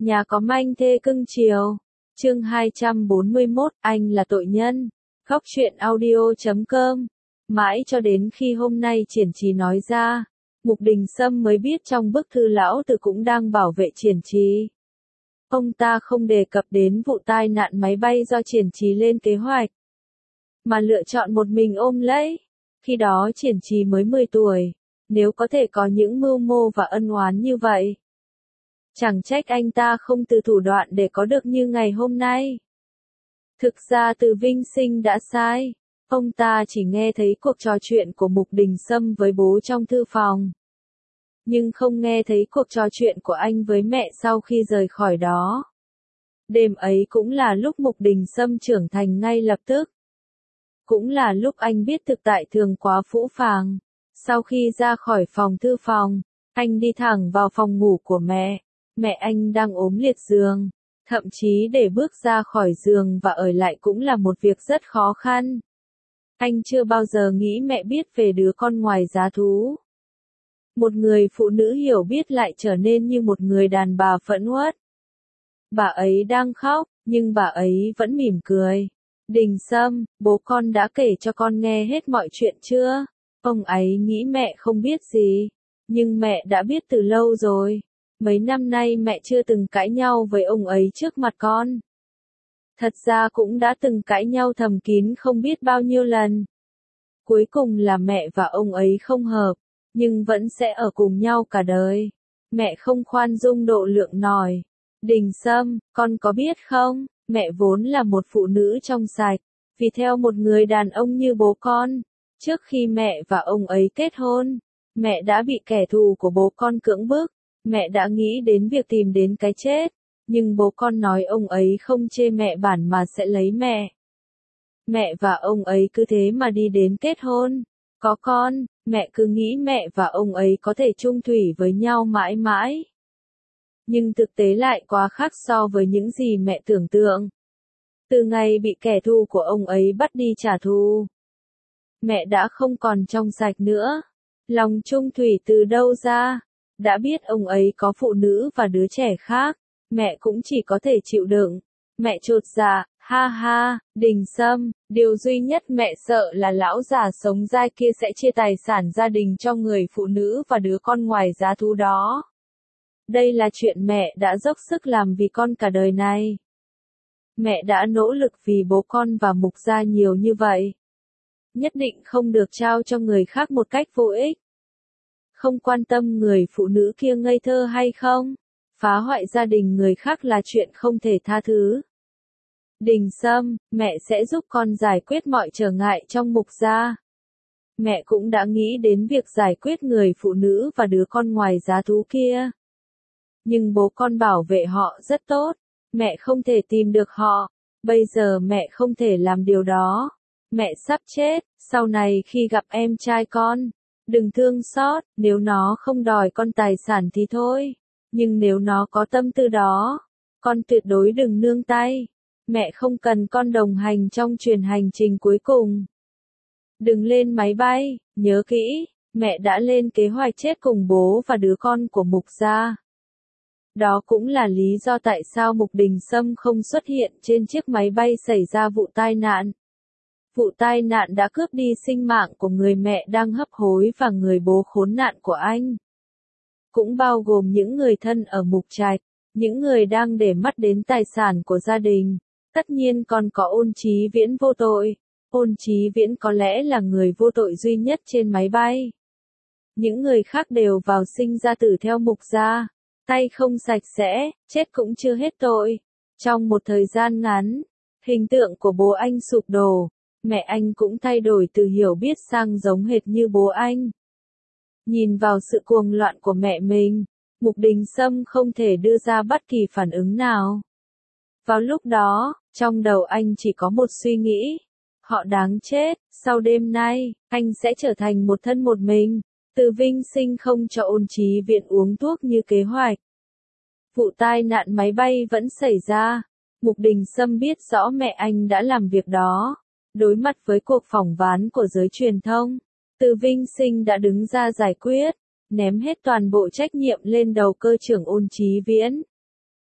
Nhà có manh thê cưng chiều. Chương 241, anh là tội nhân. Góc truyện audio.com. Mãi cho đến khi hôm nay Triển Trì nói ra, Mục Đình Sâm mới biết trong bức thư lão tử cũng đang bảo vệ Triển Trì. Ông ta không đề cập đến vụ tai nạn máy bay do Triển Trì lên kế hoạch, mà lựa chọn một mình ôm lấy. Khi đó Triển Trì mới 10 tuổi, nếu có thể có những mưu mô và ân oán như vậy, chẳng trách anh ta không từ thủ đoạn để có được như ngày hôm nay. Thực ra Từ Vinh Sinh đã sai, ông ta chỉ nghe thấy cuộc trò chuyện của Mục Đình Sâm với bố trong thư phòng, nhưng không nghe thấy cuộc trò chuyện của anh với mẹ sau khi rời khỏi đó. Đêm ấy cũng là lúc Mục Đình Sâm trưởng thành ngay lập tức. Cũng là lúc anh biết thực tại thường quá phũ phàng. Sau khi ra khỏi phòng thư phòng, anh đi thẳng vào phòng ngủ của mẹ. Mẹ anh đang ốm liệt giường. Thậm chí để bước ra khỏi giường và ở lại cũng là một việc rất khó khăn. Anh chưa bao giờ nghĩ mẹ biết về đứa con ngoài giá thú. Một người phụ nữ hiểu biết lại trở nên như một người đàn bà phẫn uất. Bà ấy đang khóc, nhưng bà ấy vẫn mỉm cười. Đình Sâm, bố con đã kể cho con nghe hết mọi chuyện chưa? Ông ấy nghĩ mẹ không biết gì, nhưng mẹ đã biết từ lâu rồi. Mấy năm nay mẹ chưa từng cãi nhau với ông ấy trước mặt con. Thật ra cũng đã từng cãi nhau thầm kín không biết bao nhiêu lần. Cuối cùng là mẹ và ông ấy không hợp, nhưng vẫn sẽ ở cùng nhau cả đời. Mẹ không khoan dung độ lượng nòi. Đình Sâm, con có biết không, mẹ vốn là một phụ nữ trong sạch, vì theo một người đàn ông như bố con. Trước khi mẹ và ông ấy kết hôn, mẹ đã bị kẻ thù của bố con cưỡng bức. Mẹ đã nghĩ đến việc tìm đến cái chết, nhưng bố con nói ông ấy không chê mẹ bản mà sẽ lấy mẹ. Mẹ và ông ấy cứ thế mà đi đến kết hôn. Có con, mẹ cứ nghĩ mẹ và ông ấy có thể chung thủy với nhau mãi mãi. Nhưng thực tế lại quá khác so với những gì mẹ tưởng tượng. Từ ngày bị kẻ thù của ông ấy bắt đi trả thù, mẹ đã không còn trong sạch nữa. Lòng chung thủy từ đâu ra? Đã biết ông ấy có phụ nữ và đứa trẻ khác, mẹ cũng chỉ có thể chịu đựng. Mẹ chột dạ, ha ha, Đình Sâm, điều duy nhất mẹ sợ là lão già sống dai kia sẽ chia tài sản gia đình cho người phụ nữ và đứa con ngoài giá thú đó. Đây là chuyện mẹ đã dốc sức làm vì con cả đời này. Mẹ đã nỗ lực vì bố con và Mục gia nhiều như vậy. Nhất định không được trao cho người khác một cách vô ích. Không quan tâm người phụ nữ kia ngây thơ hay không, phá hoại gia đình người khác là chuyện không thể tha thứ. Đình Sâm, mẹ sẽ giúp con giải quyết mọi trở ngại trong Mục gia. Mẹ cũng đã nghĩ đến việc giải quyết người phụ nữ và đứa con ngoài giá thú kia. Nhưng bố con bảo vệ họ rất tốt, mẹ không thể tìm được họ. Bây giờ mẹ không thể làm điều đó. Mẹ sắp chết, sau này khi gặp em trai con, đừng thương xót, nếu nó không đòi con tài sản thì thôi. Nhưng nếu nó có tâm tư đó, con tuyệt đối đừng nương tay. Mẹ không cần con đồng hành trong chuyến hành trình cuối cùng. Đừng lên máy bay, nhớ kỹ, mẹ đã lên kế hoạch chết cùng bố và đứa con của Mục gia. Đó cũng là lý do tại sao Mục Đình Sâm không xuất hiện trên chiếc máy bay xảy ra vụ tai nạn. Vụ tai nạn đã cướp đi sinh mạng của người mẹ đang hấp hối và người bố khốn nạn của anh. Cũng bao gồm những người thân ở Mục Trạch, những người đang để mắt đến tài sản của gia đình. Tất nhiên còn có Ôn Chí Viễn vô tội. Ôn Chí Viễn có lẽ là người vô tội duy nhất trên máy bay. Những người khác đều vào sinh ra tử theo Mục gia. Tay không sạch sẽ, chết cũng chưa hết tội. Trong một thời gian ngắn, hình tượng của bố anh sụp đổ. Mẹ anh cũng thay đổi từ hiểu biết sang giống hệt như bố anh. Nhìn vào sự cuồng loạn của mẹ mình, Mục Đình Sâm không thể đưa ra bất kỳ phản ứng nào. Vào lúc đó, trong đầu anh chỉ có một suy nghĩ. Họ đáng chết, sau đêm nay, anh sẽ trở thành một thân một mình. Từ Vinh Sinh không cho Ôn Chí Viễn uống thuốc như kế hoạch. Vụ tai nạn máy bay vẫn xảy ra. Mục Đình Sâm biết rõ mẹ anh đã làm việc đó. Đối mặt với cuộc phỏng vấn của giới truyền thông, Từ Vinh Sinh đã đứng ra giải quyết, ném hết toàn bộ trách nhiệm lên đầu cơ trưởng Ôn Chí Viễn.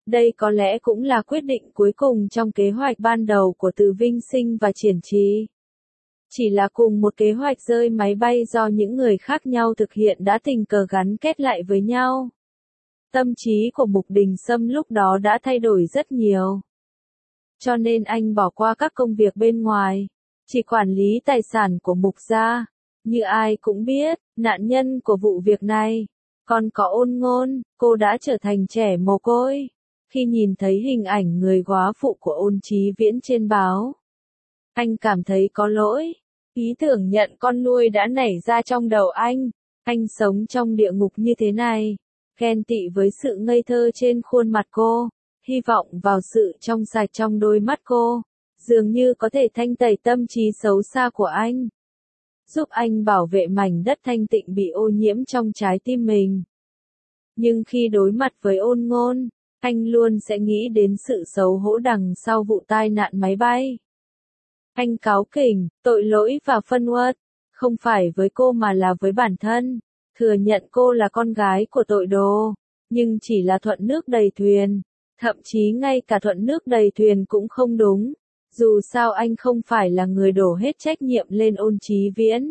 Đây có lẽ cũng là quyết định cuối cùng trong kế hoạch ban đầu của Từ Vinh Sinh và Triển Trì. Chỉ là cùng một kế hoạch rơi máy bay do những người khác nhau thực hiện đã tình cờ gắn kết lại với nhau. Tâm trí của Mục Đình Sâm lúc đó đã thay đổi rất nhiều. Cho nên anh bỏ qua các công việc bên ngoài, chỉ quản lý tài sản của Mục gia. Như ai cũng biết, nạn nhân của vụ việc này, còn có Ôn Ngôn, cô đã trở thành trẻ mồ côi. Khi nhìn thấy hình ảnh người góa phụ của Ôn Chí Viễn trên báo, anh cảm thấy có lỗi. Ý tưởng nhận con nuôi đã nảy ra trong đầu anh. Anh sống trong địa ngục như thế này, ghen tị với sự ngây thơ trên khuôn mặt cô, hy vọng vào sự trong sạch trong đôi mắt cô, dường như có thể thanh tẩy tâm trí xấu xa của anh, giúp anh bảo vệ mảnh đất thanh tịnh bị ô nhiễm trong trái tim mình. Nhưng khi đối mặt với Ôn Ngôn, anh luôn sẽ nghĩ đến sự xấu hổ đằng sau vụ tai nạn máy bay. Anh cáu kỉnh, tội lỗi và phân uất, không phải với cô mà là với bản thân, thừa nhận cô là con gái của tội đồ, nhưng chỉ là thuận nước đầy thuyền, thậm chí ngay cả thuận nước đầy thuyền cũng không đúng, dù sao anh không phải là người đổ hết trách nhiệm lên Ôn Chí Viễn.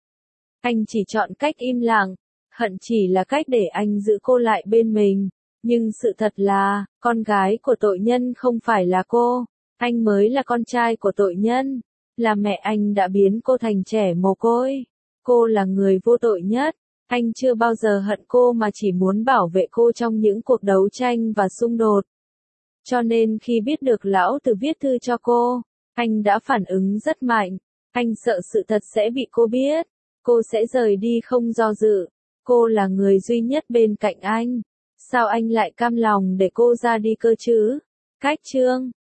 Anh chỉ chọn cách im lặng, hận chỉ là cách để anh giữ cô lại bên mình, nhưng sự thật là, con gái của tội nhân không phải là cô. Anh mới là con trai của tội nhân, là mẹ anh đã biến cô thành trẻ mồ côi. Cô là người vô tội nhất, anh chưa bao giờ hận cô mà chỉ muốn bảo vệ cô trong những cuộc đấu tranh và xung đột. Cho nên khi biết được lão Từ viết thư cho cô, anh đã phản ứng rất mạnh. Anh sợ sự thật sẽ bị cô biết, cô sẽ rời đi không do dự. Cô là người duy nhất bên cạnh anh, sao anh lại cam lòng để cô ra đi cơ chứ? Cách chương